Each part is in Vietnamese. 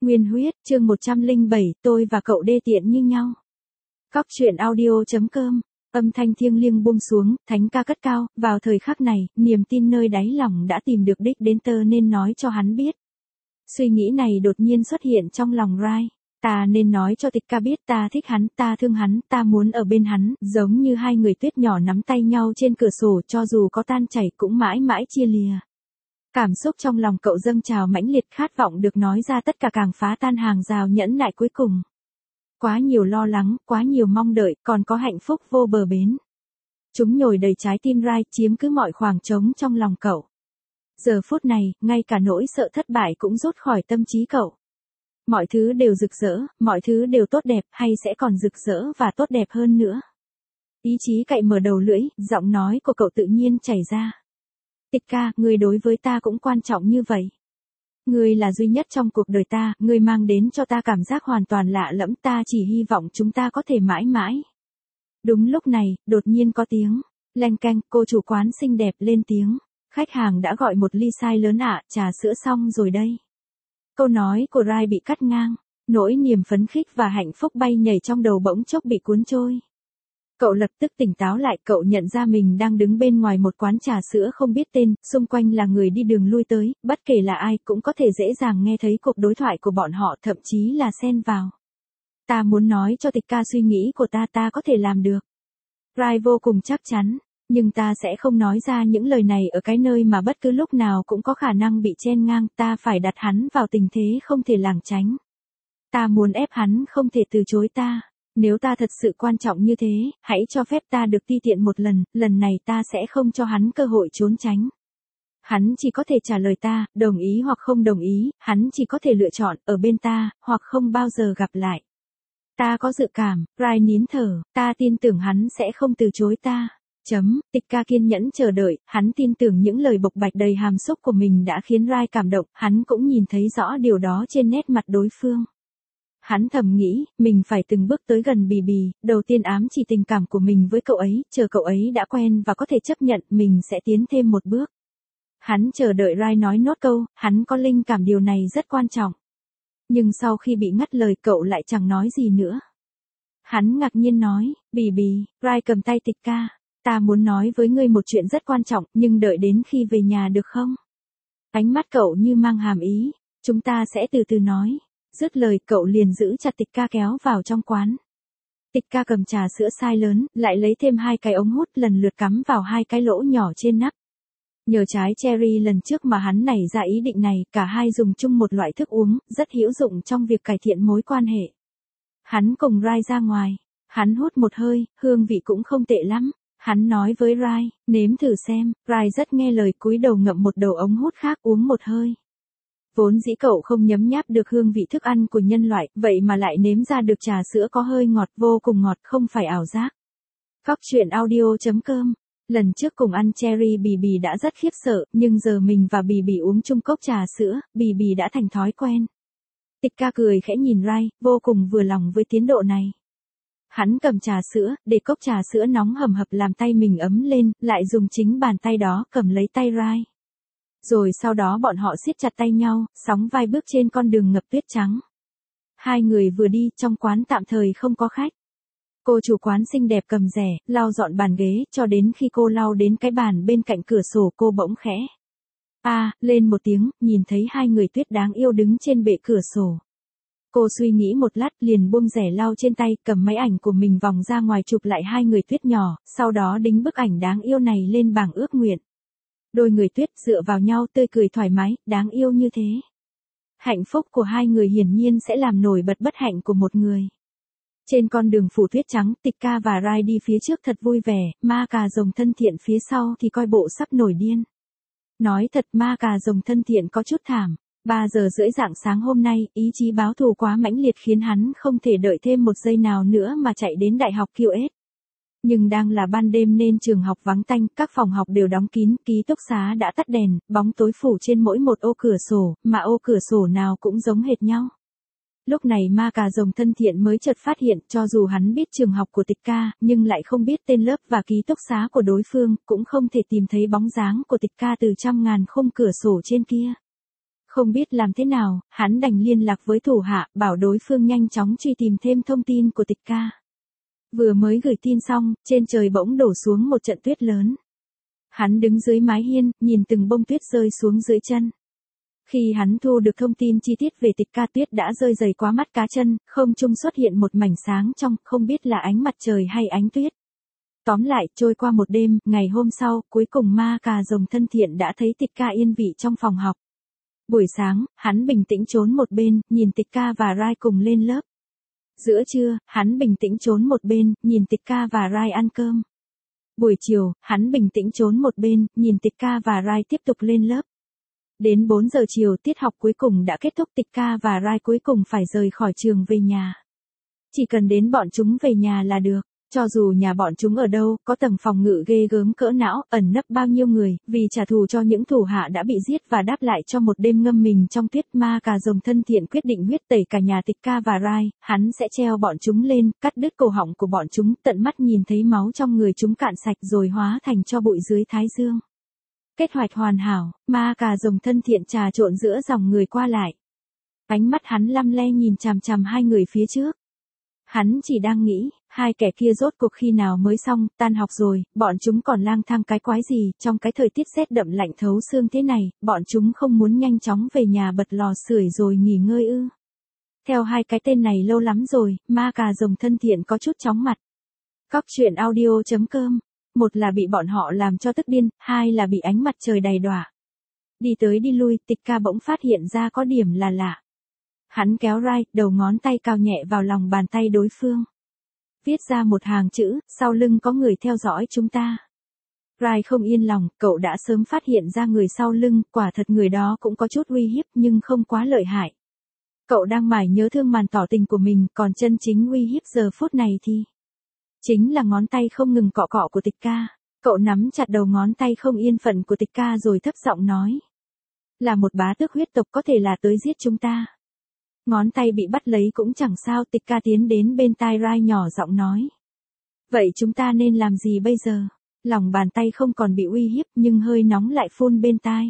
Nguyên huyết, chương 107, tôi và cậu đê tiện như nhau. Cóc truyện audio.com, âm thanh thiêng liêng buông xuống, thánh ca cất cao, vào thời khắc này, niềm tin nơi đáy lòng đã tìm được đích đến tơ nên nói cho hắn biết. Suy nghĩ này đột nhiên xuất hiện trong lòng Rai. Ta nên nói cho Tịch Ca biết ta thích hắn, ta thương hắn, ta muốn ở bên hắn, giống như hai người tuyết nhỏ nắm tay nhau trên cửa sổ, cho dù có tan chảy cũng mãi mãi chia lìa. Cảm xúc trong lòng cậu dâng trào mãnh liệt, khát vọng được nói ra tất cả càng phá tan hàng rào nhẫn nại cuối cùng. Quá nhiều lo lắng, quá nhiều mong đợi, còn có hạnh phúc vô bờ bến. Chúng nhồi đầy trái tim Rai, chiếm cứ mọi khoảng trống trong lòng cậu. Giờ phút này, ngay cả nỗi sợ thất bại cũng rút khỏi tâm trí cậu. Mọi thứ đều rực rỡ, mọi thứ đều tốt đẹp, hay sẽ còn rực rỡ và tốt đẹp hơn nữa. Ý chí cậy mở đầu lưỡi, giọng nói của cậu tự nhiên chảy ra. Tịch Ca, người đối với ta cũng quan trọng như vậy. Người là duy nhất trong cuộc đời ta, người mang đến cho ta cảm giác hoàn toàn lạ lẫm, ta chỉ hy vọng chúng ta có thể mãi mãi. Đúng lúc này, đột nhiên có tiếng, leng keng, cô chủ quán xinh đẹp lên tiếng. Khách hàng đã gọi một ly size lớn ạ, trà sữa xong rồi đây. Câu nói của Rai bị cắt ngang, nỗi niềm phấn khích và hạnh phúc bay nhảy trong đầu bỗng chốc bị cuốn trôi. Cậu lập tức tỉnh táo lại, cậu nhận ra mình đang đứng bên ngoài một quán trà sữa không biết tên, xung quanh là người đi đường lui tới, bất kể là ai cũng có thể dễ dàng nghe thấy cuộc đối thoại của bọn họ, thậm chí là xen vào. Ta muốn nói cho Tịch Ca suy nghĩ của ta có thể làm được. Rai vô cùng chắc chắn, nhưng ta sẽ không nói ra những lời này ở cái nơi mà bất cứ lúc nào cũng có khả năng bị chen ngang, ta phải đặt hắn vào tình thế không thể lảng tránh. Ta muốn ép hắn không thể từ chối ta. Nếu ta thật sự quan trọng như thế, hãy cho phép ta được ti tiện một lần, lần này ta sẽ không cho hắn cơ hội trốn tránh. Hắn chỉ có thể trả lời ta, đồng ý hoặc không đồng ý, hắn chỉ có thể lựa chọn ở bên ta, hoặc không bao giờ gặp lại. Ta có dự cảm, Rai nín thở, ta tin tưởng hắn sẽ không từ chối ta. Tịch Ca kiên nhẫn chờ đợi, hắn tin tưởng những lời bộc bạch đầy hàm xúc của mình đã khiến Rai cảm động, hắn cũng nhìn thấy rõ điều đó trên nét mặt đối phương. Hắn thầm nghĩ, mình phải từng bước tới gần Bì Bì, đầu tiên ám chỉ tình cảm của mình với cậu ấy, chờ cậu ấy đã quen và có thể chấp nhận, mình sẽ tiến thêm một bước. Hắn chờ đợi Rai nói nốt câu, hắn có linh cảm điều này rất quan trọng. Nhưng sau khi bị ngắt lời cậu lại chẳng nói gì nữa. Hắn ngạc nhiên nói, Bì Bì, Rai cầm tay Tịch Ca, ta muốn nói với ngươi một chuyện rất quan trọng, nhưng đợi đến khi về nhà được không? Ánh mắt cậu như mang hàm ý, chúng ta sẽ từ từ nói. Dứt lời cậu liền giữ chặt Tịch Ca kéo vào trong quán. Tịch Ca cầm trà sữa size lớn, lại lấy thêm 2 cái ống hút lần lượt cắm vào 2 cái lỗ nhỏ trên nắp. Nhờ trái cherry lần trước mà hắn nảy ra ý định này, cả hai dùng chung một loại thức uống, rất hữu dụng trong việc cải thiện mối quan hệ. Hắn cùng Rai ra ngoài, hắn hút một hơi, hương vị cũng không tệ lắm. Hắn nói với Rai, nếm thử xem, Rai rất nghe lời cúi đầu ngậm một đầu ống hút khác uống một hơi. Vốn dĩ cậu không nhấm nháp được hương vị thức ăn của nhân loại, vậy mà lại nếm ra được trà sữa có hơi ngọt, vô cùng ngọt, không phải ảo giác. Cóc truyện audio.com. Lần trước cùng ăn cherry Bì Bì đã rất khiếp sợ, nhưng giờ mình và Bì Bì uống chung cốc trà sữa, Bì Bì đã thành thói quen. Tịch Ca cười khẽ nhìn Rai, vô cùng vừa lòng với tiến độ này. Hắn cầm trà sữa, để cốc trà sữa nóng hầm hập làm tay mình ấm lên, lại dùng chính bàn tay đó cầm lấy tay Rai. Rồi sau đó bọn họ siết chặt tay nhau, sóng vai bước trên con đường ngập tuyết trắng. Hai người vừa đi, trong quán tạm thời không có khách. Cô chủ quán xinh đẹp cầm rẻ, lau dọn bàn ghế, cho đến khi cô lau đến cái bàn bên cạnh cửa sổ cô bỗng khẽ. Lên một tiếng, nhìn thấy hai người tuyết đáng yêu đứng trên bệ cửa sổ. Cô suy nghĩ một lát liền buông rẻ lau trên tay, cầm máy ảnh của mình vòng ra ngoài chụp lại hai người tuyết nhỏ, sau đó đính bức ảnh đáng yêu này lên bảng ước nguyện. Đôi người tuyết dựa vào nhau tươi cười thoải mái, đáng yêu như thế. Hạnh phúc của hai người hiển nhiên sẽ làm nổi bật bất hạnh của một người. Trên con đường phủ tuyết trắng, Tịch Ca và Rai đi phía trước thật vui vẻ, ma cà rồng thân thiện phía sau thì coi bộ sắp nổi điên. Nói thật, ma cà rồng thân thiện có chút thảm. 3 giờ rưỡi rạng sáng hôm nay, ý chí báo thù quá mãnh liệt khiến hắn không thể đợi thêm một giây nào nữa mà chạy đến đại học QS. Nhưng đang là ban đêm nên trường học vắng tanh, các phòng học đều đóng kín, ký túc xá đã tắt đèn, bóng tối phủ trên mỗi một ô cửa sổ, mà ô cửa sổ nào cũng giống hệt nhau. Lúc này ma cà rồng thân thiện mới chợt phát hiện, cho dù hắn biết trường học của Tịch Ca, nhưng lại không biết tên lớp và ký túc xá của đối phương, cũng không thể tìm thấy bóng dáng của Tịch Ca từ trăm ngàn khung cửa sổ trên kia. Không biết làm thế nào, hắn đành liên lạc với thủ hạ, bảo đối phương nhanh chóng truy tìm thêm thông tin của Tịch Ca. Vừa mới gửi tin xong, trên trời bỗng đổ xuống một trận tuyết lớn. Hắn đứng dưới mái hiên, nhìn từng bông tuyết rơi xuống dưới chân. Khi hắn thu được thông tin chi tiết về Tịch Ca, tuyết đã rơi dày quá mắt cá chân, không trung xuất hiện một mảnh sáng trong, không biết là ánh mặt trời hay ánh tuyết. Tóm lại, trôi qua một đêm, ngày hôm sau, cuối cùng ma cà rồng thân thiện đã thấy Tịch Ca yên vị trong phòng học. Buổi sáng, hắn bình tĩnh trốn một bên, nhìn Tịch Ca và Rai cùng lên lớp. Giữa trưa, hắn bình tĩnh trốn một bên, nhìn Tịch Ca và Rai ăn cơm. Buổi chiều, hắn bình tĩnh trốn một bên, nhìn Tịch Ca và Rai tiếp tục lên lớp. Đến 4 giờ chiều, tiết học cuối cùng đã kết thúc, Tịch Ca và Rai cuối cùng phải rời khỏi trường về nhà. Chỉ cần đến bọn chúng về nhà là được. Cho dù nhà bọn chúng ở đâu, có tầng phòng ngự ghê gớm cỡ não, ẩn nấp bao nhiêu người, vì trả thù cho những thủ hạ đã bị giết và đáp lại cho một đêm ngâm mình trong tuyết, ma cà rồng thân thiện quyết định huyết tẩy cả nhà Tịch Ca và Rai, hắn sẽ treo bọn chúng lên, cắt đứt cổ họng của bọn chúng, tận mắt nhìn thấy máu trong người chúng cạn sạch rồi hóa thành tro bụi dưới thái dương. Kế hoạch hoàn hảo, ma cà rồng thân thiện trà trộn giữa dòng người qua lại. Ánh mắt hắn lăm le nhìn chằm chằm hai người phía trước. Hắn chỉ đang nghĩ, hai kẻ kia rốt cuộc khi nào mới xong, tan học rồi, bọn chúng còn lang thang cái quái gì, trong cái thời tiết rét đậm lạnh thấu xương thế này, bọn chúng không muốn nhanh chóng về nhà bật lò sưởi rồi nghỉ ngơi ư. Theo hai cái tên này lâu lắm rồi, ma cà rồng thân thiện có chút chóng mặt. Cóc truyện audio.com, một là bị bọn họ làm cho tức điên, hai là bị ánh mặt trời đầy đọa. Đi tới đi lui, Tịch Ca bỗng phát hiện ra có điểm là lạ. Hắn kéo Rai, đầu ngón tay cào nhẹ vào lòng bàn tay đối phương. Viết ra một hàng chữ, sau lưng có người theo dõi chúng ta. Rai không yên lòng, cậu đã sớm phát hiện ra người sau lưng, quả thật người đó cũng có chút uy hiếp nhưng không quá lợi hại. Cậu đang mải nhớ thương màn tỏ tình của mình, còn chân chính uy hiếp giờ phút này thì chính là ngón tay không ngừng cọ cọ của Tịch Ca. Cậu nắm chặt đầu ngón tay không yên phận của Tịch Ca rồi thấp giọng nói. Là một bá tước huyết tộc có thể là tới giết chúng ta. Ngón tay bị bắt lấy cũng chẳng sao, Tịch Ca tiến đến bên tai Rai nhỏ giọng nói. Vậy chúng ta nên làm gì bây giờ? Lòng bàn tay không còn bị uy hiếp nhưng hơi nóng lại phun bên tai.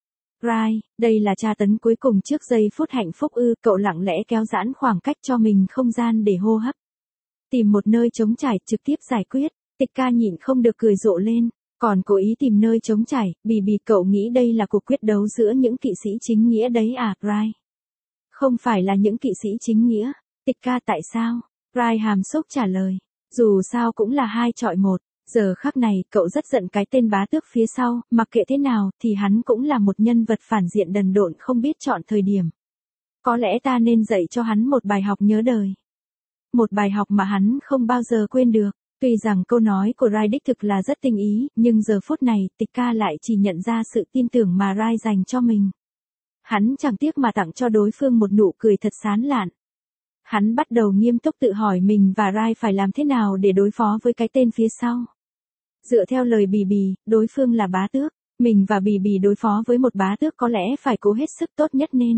Rai, đây là tra tấn cuối cùng trước giây phút hạnh phúc ư, cậu lặng lẽ kéo giãn khoảng cách cho mình không gian để hô hấp. Tìm một nơi trống trải trực tiếp giải quyết, Tịch Ca nhịn không được cười rộ lên, còn cố ý tìm nơi trống trải, bì cậu nghĩ đây là cuộc quyết đấu giữa những kỵ sĩ chính nghĩa đấy à, Rai? Không phải là những kỵ sĩ chính nghĩa. Tịch Ca tại sao? Rai hàm xúc trả lời. Dù sao cũng là 2 chọi 1. Giờ khắc này, cậu rất giận cái tên bá tước phía sau, mặc kệ thế nào, thì hắn cũng là một nhân vật phản diện đần độn không biết chọn thời điểm. Có lẽ ta nên dạy cho hắn một bài học nhớ đời. Một bài học mà hắn không bao giờ quên được. Tuy rằng câu nói của Rai đích thực là rất tình ý, nhưng giờ phút này, Tịch Ca lại chỉ nhận ra sự tin tưởng mà Rai dành cho mình. Hắn chẳng tiếc mà tặng cho đối phương một nụ cười thật sán lạn. Hắn bắt đầu nghiêm túc tự hỏi mình và Rai phải làm thế nào để đối phó với cái tên phía sau. Dựa theo lời Bì, đối phương là bá tước, mình và Bì đối phó với một bá tước có lẽ phải cố hết sức tốt nhất nên.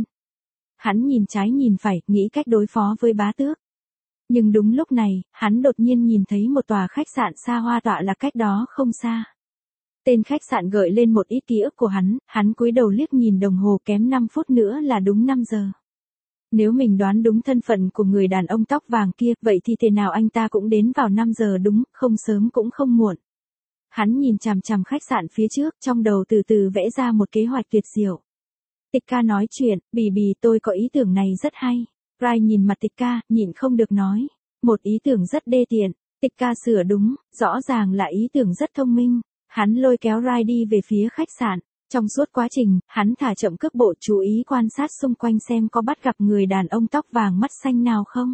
Hắn nhìn trái nhìn phải, nghĩ cách đối phó với bá tước. Nhưng đúng lúc này, hắn đột nhiên nhìn thấy một tòa khách sạn xa hoa tọa lạc cách đó không xa. Tên khách sạn gợi lên một ít ký ức của hắn cúi đầu liếc nhìn đồng hồ, kém 5 phút nữa là đúng 5 giờ. Nếu mình đoán đúng thân phận của người đàn ông tóc vàng kia, vậy thì thế nào anh ta cũng đến vào 5 giờ đúng, không sớm cũng không muộn. Hắn nhìn chằm chằm khách sạn phía trước, trong đầu từ từ vẽ ra một kế hoạch tuyệt diệu. Tịch Ca nói chuyện, Bì tôi có ý tưởng này rất hay. Rai nhìn mặt Tịch Ca, nhịn không được nói. Một ý tưởng rất đê tiện. Tịch Ca sửa đúng, rõ ràng là ý tưởng rất thông minh. Hắn lôi kéo Rai đi về phía khách sạn. Trong suốt quá trình, hắn thả chậm cước bộ, chú ý quan sát xung quanh xem có bắt gặp người đàn ông tóc vàng mắt xanh nào không.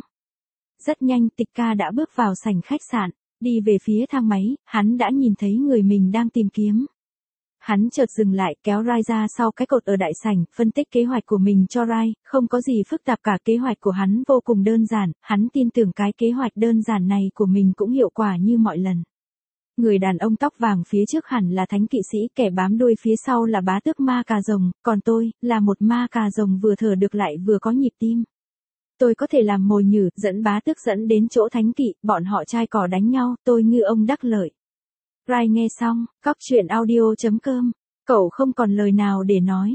Rất nhanh, Tịch Ca đã bước vào sảnh khách sạn. Đi về phía thang máy, hắn đã nhìn thấy người mình đang tìm kiếm. Hắn chợt dừng lại, kéo Rai ra sau cái cột ở đại sảnh, phân tích kế hoạch của mình cho Rai, không có gì phức tạp cả, kế hoạch của hắn vô cùng đơn giản, hắn tin tưởng cái kế hoạch đơn giản này của mình cũng hiệu quả như mọi lần. Người đàn ông tóc vàng phía trước hẳn là thánh kỵ sĩ, kẻ bám đuôi phía sau là bá tước ma cà rồng, còn tôi, là một ma cà rồng vừa thở được lại vừa có nhịp tim. Tôi có thể làm mồi nhử, dẫn bá tước dẫn đến chỗ thánh kỵ, bọn họ trai cỏ đánh nhau, tôi ngư ông đắc lợi. Rai nghe xong, cóc truyện audio.com, cậu không còn lời nào để nói.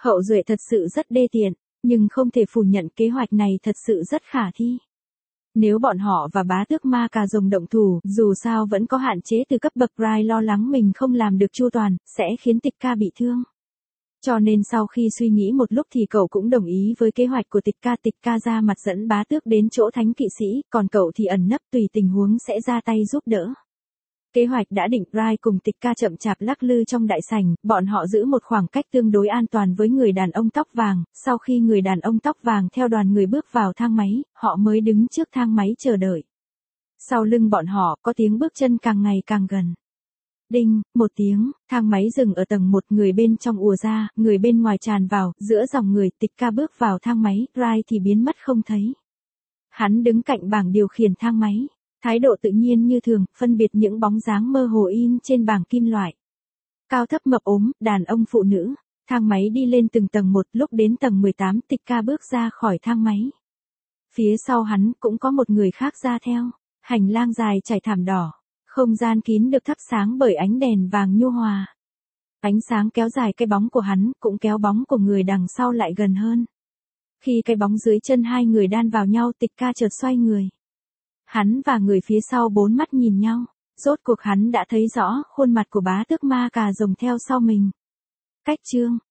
Hậu duệ thật sự rất đê tiện, nhưng không thể phủ nhận kế hoạch này thật sự rất khả thi. Nếu bọn họ và bá tước ma cà rồng động thủ, dù sao vẫn có hạn chế từ cấp bậc Rai lo lắng mình không làm được chu toàn, sẽ khiến Tịch Ca bị thương. Cho nên sau khi suy nghĩ một lúc thì cậu cũng đồng ý với kế hoạch của Tịch Ca ra mặt dẫn bá tước đến chỗ thánh kỵ sĩ, còn cậu thì ẩn nấp tùy tình huống sẽ ra tay giúp đỡ. Kế hoạch đã định, Rai cùng Tịch Ca chậm chạp lắc lư trong đại sảnh, bọn họ giữ một khoảng cách tương đối an toàn với người đàn ông tóc vàng, sau khi người đàn ông tóc vàng theo đoàn người bước vào thang máy, họ mới đứng trước thang máy chờ đợi. Sau lưng bọn họ có tiếng bước chân càng ngày càng gần. Đinh, một tiếng, thang máy dừng ở tầng 1, người bên trong ùa ra, người bên ngoài tràn vào, giữa dòng người, Tịch Ca bước vào thang máy, Rai thì biến mất không thấy. Hắn đứng cạnh bảng điều khiển thang máy, thái độ tự nhiên như thường, phân biệt những bóng dáng mơ hồ in trên bảng kim loại. Cao thấp mập ốm, đàn ông phụ nữ, thang máy đi lên từng tầng một, lúc đến tầng 18, Tịch Ca bước ra khỏi thang máy. Phía sau hắn cũng có một người khác ra theo, hành lang dài trải thảm đỏ. Không gian kín được thắp sáng bởi ánh đèn vàng nhu hòa. Ánh sáng kéo dài cái bóng của hắn, cũng kéo bóng của người đằng sau lại gần hơn. Khi cái bóng dưới chân hai người đan vào nhau, Tịch Ca chợt xoay người. Hắn và người phía sau bốn mắt nhìn nhau, rốt cuộc hắn đã thấy rõ khuôn mặt của bá tước ma cà rồng theo sau mình. Cách chương